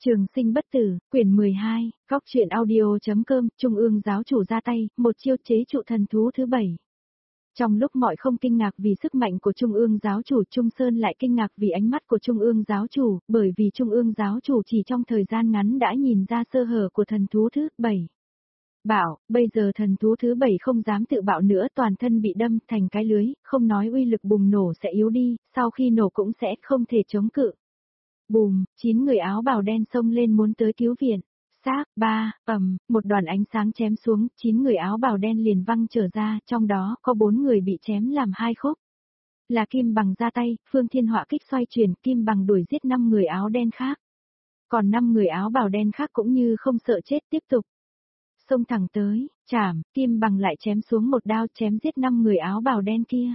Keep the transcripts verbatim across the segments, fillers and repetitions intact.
Trường sinh bất tử, quyển mười hai, góc truyện audio.com, Trung ương giáo chủ ra tay, một chiêu chế trụ thần thú thứ bảy. Trong lúc mọi không kinh ngạc vì sức mạnh của Trung ương giáo chủ, Trung Sơn lại kinh ngạc vì ánh mắt của Trung ương giáo chủ, bởi vì Trung ương giáo chủ chỉ trong thời gian ngắn đã nhìn ra sơ hở của thần thú thứ bảy. Bảo, bây giờ thần thú thứ bảy không dám tự bạo nữa, toàn thân bị đâm thành cái lưới, không nói uy lực bùng nổ sẽ yếu đi, sau khi nổ cũng sẽ không thể chống cự. Bùm, chín người áo bào đen xông lên muốn tới cứu viện. Xác, ba, ầm, một đoàn ánh sáng chém xuống, chín người áo bào đen liền văng trở ra, trong đó có bốn người bị chém làm hai khúc. Là Kim Bằng ra tay, Phương Thiên Họa kích xoay chuyển, Kim Bằng đuổi giết năm người áo đen khác. Còn năm người áo bào đen khác cũng như không sợ chết tiếp tục. Xông thẳng tới, chảm, Kim Bằng lại chém xuống một đao chém giết năm người áo bào đen kia.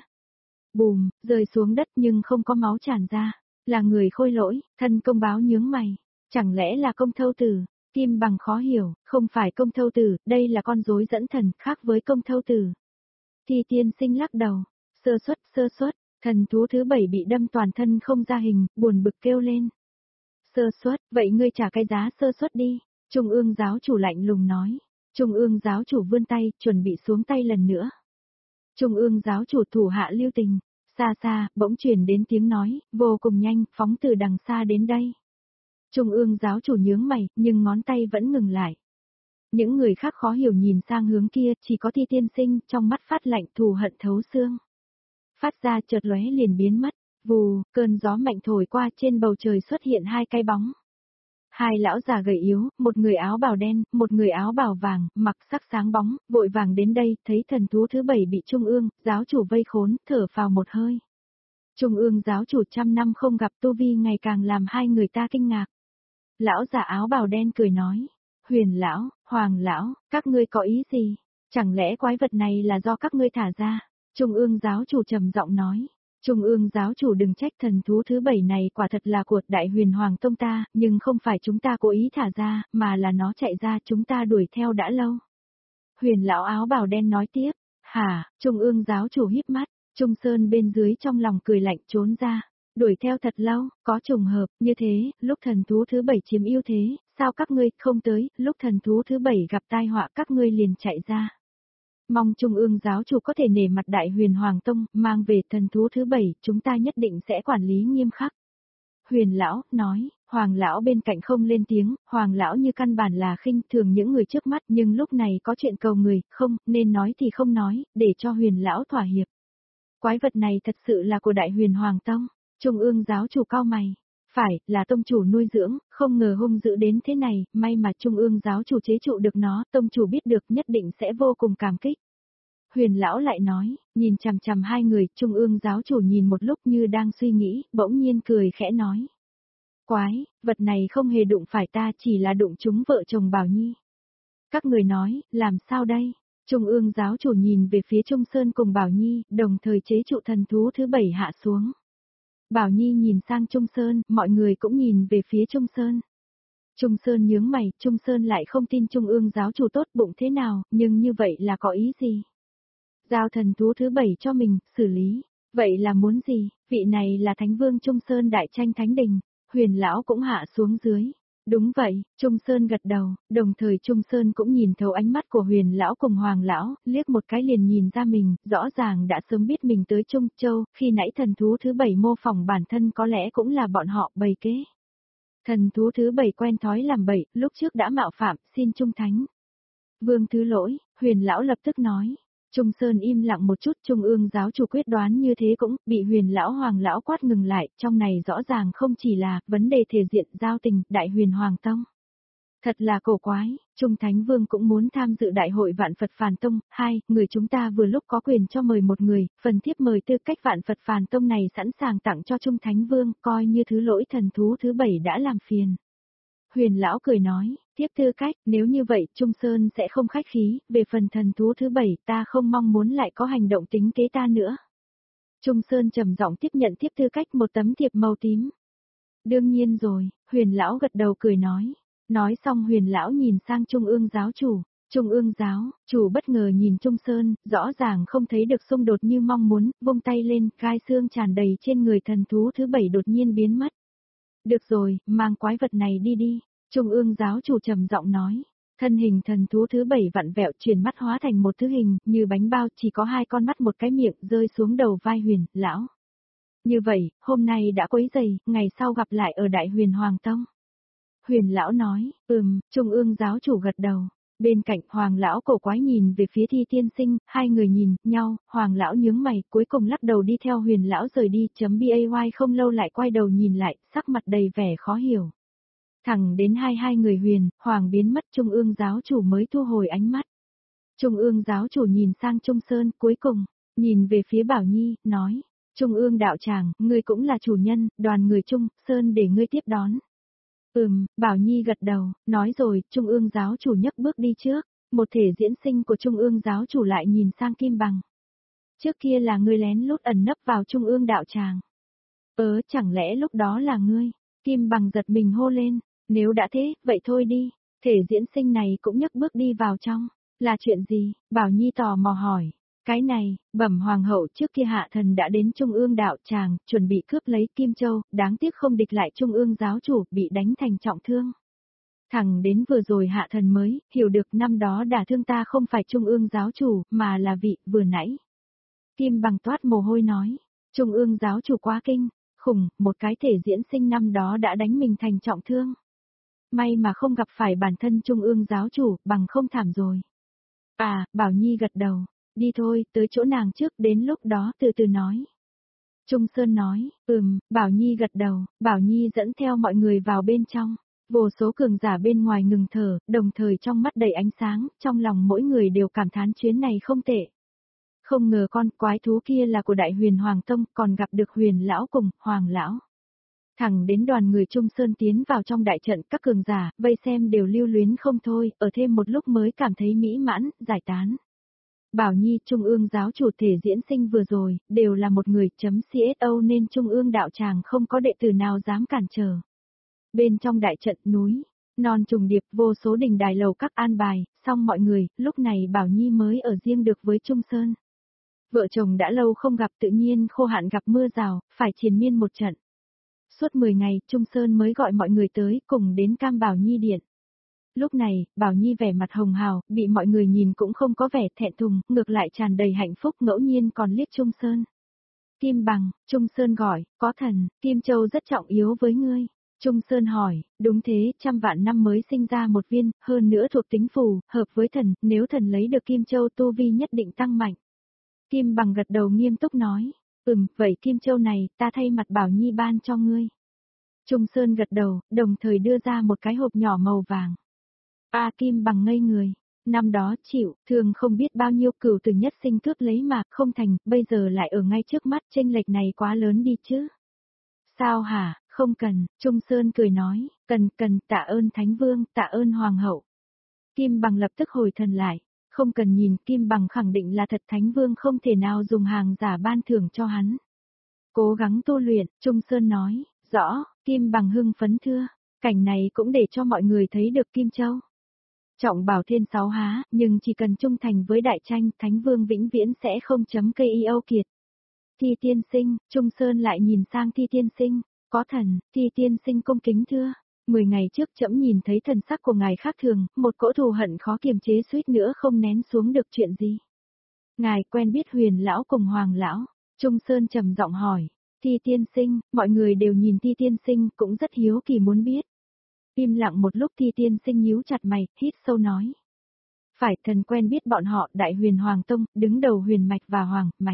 Bùm, rơi xuống đất nhưng không có máu tràn ra. Là người khôi lỗi, thân công báo nhướng mày. Chẳng lẽ là công thâu tử? Kim Bằng khó hiểu, không phải công thâu tử, đây là con rối dẫn thần, khác với công thâu tử. Thi tiên sinh lắc đầu, sơ suất, sơ suất, thần thú thứ bảy bị đâm toàn thân không ra hình, buồn bực kêu lên. Sơ suất, vậy ngươi trả cái giá sơ suất đi, Trung ương giáo chủ lạnh lùng nói. Trung ương giáo chủ vươn tay, chuẩn bị xuống tay lần nữa. Trung ương giáo chủ thủ hạ lưu tình. Xa xa, bỗng truyền đến tiếng nói, vô cùng nhanh, phóng từ đằng xa đến đây. Trung ương giáo chủ nhướng mày, nhưng ngón tay vẫn ngừng lại. Những người khác khó hiểu nhìn sang hướng kia, chỉ có Thi tiên sinh, trong mắt phát lạnh thù hận thấu xương. Phát ra chợt lóe liền biến mất, vù, cơn gió mạnh thổi qua trên bầu trời xuất hiện hai cái bóng. Hai lão già gầy yếu, một người áo bào đen, một người áo bào vàng, mặc sắc sáng bóng, vội vàng đến đây, thấy thần thú thứ bảy bị Trung ương, giáo chủ vây khốn, thở phào một hơi. Trung ương giáo chủ trăm năm không gặp tu vi ngày càng làm hai người ta kinh ngạc. Lão già áo bào đen cười nói, Huyền lão, Hoàng lão, các ngươi có ý gì? Chẳng lẽ quái vật này là do các ngươi thả ra? Trung ương giáo chủ trầm giọng nói. Trung ương giáo chủ đừng trách, thần thú thứ bảy này quả thật là của Đại Huyền Hoàng Tông ta, nhưng không phải chúng ta cố ý thả ra, mà là nó chạy ra chúng ta đuổi theo đã lâu. Huyền lão áo bào đen nói tiếp, hả, Trung ương giáo chủ híp mắt, Trung Sơn bên dưới trong lòng cười lạnh trốn ra, đuổi theo thật lâu, có trùng hợp, như thế, lúc thần thú thứ bảy chiếm ưu thế, sao các ngươi không tới, lúc thần thú thứ bảy gặp tai họa các ngươi liền chạy ra. Mong Trung ương giáo chủ có thể nể mặt Đại Huyền Hoàng Tông, mang về thần thú thứ bảy, chúng ta nhất định sẽ quản lý nghiêm khắc. Huyền lão, nói, Hoàng lão bên cạnh không lên tiếng, Hoàng lão như căn bản là khinh thường những người trước mắt, nhưng lúc này có chuyện cầu người, không, nên nói thì không nói, để cho Huyền lão thỏa hiệp. Quái vật này thật sự là của Đại Huyền Hoàng Tông, Trung ương giáo chủ cau mày. Phải, là tông chủ nuôi dưỡng, không ngờ hung dữ đến thế này, may mà Trung ương giáo chủ chế trụ được nó, tông chủ biết được nhất định sẽ vô cùng cảm kích. Huyền lão lại nói, nhìn chằm chằm hai người, Trung ương giáo chủ nhìn một lúc như đang suy nghĩ, bỗng nhiên cười khẽ nói. Quái, vật này không hề đụng phải ta, chỉ là đụng chúng vợ chồng Bảo Nhi. Các người nói, làm sao đây? Trung ương giáo chủ nhìn về phía Trung Sơn cùng Bảo Nhi, đồng thời chế trụ thần thú thứ bảy hạ xuống. Bảo Nhi nhìn sang Trung Sơn, mọi người cũng nhìn về phía Trung Sơn. Trung Sơn nhướng mày, Trung Sơn lại không tin Trung ương giáo chủ tốt bụng thế nào, nhưng như vậy là có ý gì? Giao thần thú thứ bảy cho mình, xử lý. Vậy là muốn gì? Vị này là Thánh Vương Trung Sơn đại tranh Thánh Đình. Huyền lão cũng hạ xuống dưới. Đúng vậy, Trung Sơn gật đầu, đồng thời Trung Sơn cũng nhìn thấu ánh mắt của Huyền lão cùng Hoàng lão, liếc một cái liền nhìn ra mình, rõ ràng đã sớm biết mình tới Trung Châu, khi nãy thần thú thứ bảy mô phỏng bản thân có lẽ cũng là bọn họ bày kế. Thần thú thứ bảy quen thói làm bậy, lúc trước đã mạo phạm, xin trung thánh. Vương thứ lỗi, Huyền lão lập tức nói. Trung Sơn im lặng một chút, Trung ương giáo chủ quyết đoán như thế cũng bị Huyền lão Hoàng lão quát ngừng lại, trong này rõ ràng không chỉ là vấn đề thể diện giao tình, Đại Huyền Hoàng Tông. Thật là cổ quái, Trung Thánh Vương cũng muốn tham dự đại hội Vạn Phật Phàn Tông, hai, người chúng ta vừa lúc có quyền cho mời một người, phần thiếp mời tư cách Vạn Phật Phàn Tông này sẵn sàng tặng cho Trung Thánh Vương, coi như thứ lỗi thần thú thứ bảy đã làm phiền. Huyền lão cười nói, tiếp tư cách, nếu như vậy Trung Sơn sẽ không khách khí, về phần thần thú thứ bảy ta không mong muốn lại có hành động tính kế ta nữa. Trung Sơn trầm giọng tiếp nhận tiếp tư cách một tấm thiệp màu tím. Đương nhiên rồi, Huyền lão gật đầu cười nói. Nói xong Huyền lão nhìn sang Trung ương giáo chủ. Trung ương giáo, chủ bất ngờ nhìn Trung Sơn, rõ ràng không thấy được xung đột như mong muốn, vung tay lên, gai xương tràn đầy trên người thần thú thứ bảy đột nhiên biến mất. Được rồi, mang quái vật này đi đi. Trung ương giáo chủ trầm giọng nói, thân hình thần thú thứ bảy vặn vẹo chuyển mắt hóa thành một thứ hình, như bánh bao chỉ có hai con mắt một cái miệng rơi xuống đầu vai Huyền, lão. Như vậy, hôm nay đã quấy rầy, ngày sau gặp lại ở Đại Huyền Hoàng Tông. Huyền lão nói, ừm, Trung ương giáo chủ gật đầu. Bên cạnh Hoàng lão cổ quái nhìn về phía Thi Tiên Sinh, hai người nhìn nhau, Hoàng lão nhướng mày, cuối cùng lắc đầu đi theo Huyền lão rời đi, chấm bay không lâu lại quay đầu nhìn lại, sắc mặt đầy vẻ khó hiểu. Thẳng đến hai hai người Huyền, Hoàng biến mất, Trung ương giáo chủ mới thu hồi ánh mắt. Trung ương giáo chủ nhìn sang Trung Sơn, cuối cùng, nhìn về phía Bảo Nhi, nói, Trung ương đạo tràng, ngươi cũng là chủ nhân, đoàn người Trung, Sơn để ngươi tiếp đón. Ừm, Bảo Nhi gật đầu, nói rồi, Trung ương giáo chủ nhấc bước đi trước, một thể diễn sinh của Trung ương giáo chủ lại nhìn sang Kim Bằng. Trước kia là ngươi lén lút ẩn nấp vào Trung ương đạo tràng. Ớ, chẳng lẽ lúc đó là ngươi? Kim Bằng giật mình hô lên, nếu đã thế, vậy thôi đi, thể diễn sinh này cũng nhấc bước đi vào trong. Là chuyện gì? Bảo Nhi tò mò hỏi. Cái này, bẩm hoàng hậu trước kia hạ thần đã đến Trung ương đạo tràng, chuẩn bị cướp lấy Kim Châu, đáng tiếc không địch lại Trung ương giáo chủ, bị đánh thành trọng thương. Thẳng đến vừa rồi hạ thần mới, hiểu được năm đó đả thương ta không phải Trung ương giáo chủ, mà là vị, vừa nãy. Kim Bằng toát mồ hôi nói, Trung ương giáo chủ quá kinh, khủng, một cái thể diễn sinh năm đó đã đánh mình thành trọng thương. May mà không gặp phải bản thân Trung ương giáo chủ, bằng không thảm rồi. À, Bảo Nhi gật đầu. Đi thôi, tới chỗ nàng trước, đến lúc đó từ từ nói. Trung Sơn nói, ừm, Bảo Nhi gật đầu, Bảo Nhi dẫn theo mọi người vào bên trong. Vô số cường giả bên ngoài ngừng thở, đồng thời trong mắt đầy ánh sáng, trong lòng mỗi người đều cảm thán chuyến này không tệ. Không ngờ con quái thú kia là của Đại Huyền Hoàng Tông, còn gặp được Huyền Lão cùng Hoàng Lão. Thẳng đến đoàn người Trung Sơn tiến vào trong đại trận, các cường giả, vây xem đều lưu luyến không thôi, ở thêm một lúc mới cảm thấy mỹ mãn, giải tán. Bảo Nhi Trung ương giáo chủ thể diễn sinh vừa rồi, đều là một người chấm xô nên Trung ương đạo tràng không có đệ tử nào dám cản trở. Bên trong đại trận núi, non trùng điệp vô số đình đài lầu các an bài, xong mọi người, lúc này Bảo Nhi mới ở riêng được với Trung Sơn. Vợ chồng đã lâu không gặp tự nhiên khô hạn gặp mưa rào, phải triền miên một trận. Suốt mười ngày, Trung Sơn mới gọi mọi người tới cùng đến Cam Bảo Nhi điện. Lúc này, Bảo Nhi vẻ mặt hồng hào, bị mọi người nhìn cũng không có vẻ thẹn thùng, ngược lại tràn đầy hạnh phúc ngẫu nhiên còn liếc Trung Sơn. Kim Bằng, Trung Sơn gọi, có thần, Kim Châu rất trọng yếu với ngươi. Trung Sơn hỏi, đúng thế, trăm vạn năm mới sinh ra một viên, hơn nữa thuộc tính phù, hợp với thần, nếu thần lấy được Kim Châu tu vi nhất định tăng mạnh. Kim Bằng gật đầu nghiêm túc nói, ừm, vậy Kim Châu này, ta thay mặt Bảo Nhi ban cho ngươi. Trung Sơn gật đầu, đồng thời đưa ra một cái hộp nhỏ màu vàng. A Kim Bằng ngây người, năm đó chịu, thường không biết bao nhiêu cửu từ nhất sinh cướp lấy mà không thành, bây giờ lại ở ngay trước mắt, chênh lệch này quá lớn đi chứ. Sao hả, không cần, Trung Sơn cười nói, cần cần, tạ ơn Thánh Vương, tạ ơn Hoàng hậu. Kim Bằng lập tức hồi thần lại, không cần nhìn, Kim Bằng khẳng định là thật, Thánh Vương không thể nào dùng hàng giả ban thưởng cho hắn. Cố gắng tu luyện, Trung Sơn nói, rõ, Kim Bằng hưng phấn thưa, cảnh này cũng để cho mọi người thấy được Kim Châu. Trọng bảo thiên sáu há, nhưng chỉ cần trung thành với đại tranh, Thánh Vương vĩnh viễn sẽ không chấm cây yêu kiệt. Thi Tiên Sinh, Trung Sơn lại nhìn sang Thi Tiên Sinh, có thần, Thi Tiên Sinh cung kính thưa. Mười ngày trước trẫm nhìn thấy thần sắc của ngài khác thường, một cỗ thù hận khó kiềm chế suýt nữa không nén xuống được chuyện gì. Ngài quen biết Huyền lão cùng Hoàng lão, Trung Sơn trầm giọng hỏi. Thi Tiên Sinh, mọi người đều nhìn Thi Tiên Sinh cũng rất hiếu kỳ muốn biết. Im lặng một lúc Thi Tiên Sinh nhíu chặt mày, hít sâu nói. Phải, thần quen biết bọn họ, Đại Huyền Hoàng Tông, đứng đầu Huyền Mạch và Hoàng Mạch.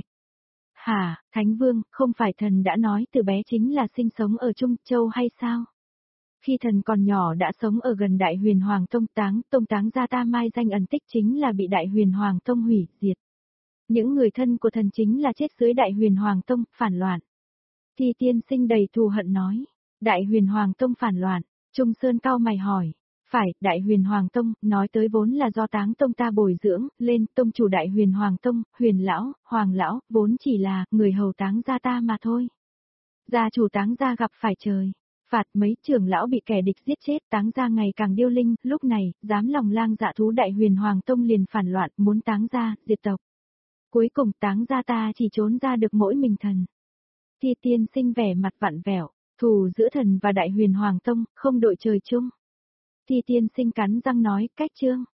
Hả, Thánh Vương, không phải thần đã nói từ bé chính là sinh sống ở Trung Châu hay sao? Khi thần còn nhỏ đã sống ở gần Đại Huyền Hoàng Tông táng, Tông táng gia ta mai danh ẩn tích chính là bị Đại Huyền Hoàng Tông hủy diệt. Những người thân của thần chính là chết dưới Đại Huyền Hoàng Tông, phản loạn. Thi Tiên Sinh đầy thù hận nói, Đại Huyền Hoàng Tông phản loạn. Trung Sơn cao mày hỏi, phải, Đại Huyền Hoàng Tông, nói tới vốn là do Táng Tông ta bồi dưỡng, lên, tông chủ Đại Huyền Hoàng Tông, Huyền Lão, Hoàng Lão, vốn chỉ là, người hầu Táng gia ta mà thôi. Gia chủ Táng gia gặp phải trời, phạt mấy trưởng lão bị kẻ địch giết chết, Táng gia ngày càng điêu linh, lúc này, dám lòng lang dạ thú Đại Huyền Hoàng Tông liền phản loạn, muốn Táng gia, diệt tộc. Cuối cùng Táng gia ta chỉ trốn ra được mỗi mình thần. Thi Tiên Sinh vẻ mặt vặn vẹo. Thù giữa thần và Đại Huyền Hoàng Tông, không đội trời chung. Ti tiên sinh cắn răng nói, cách chương.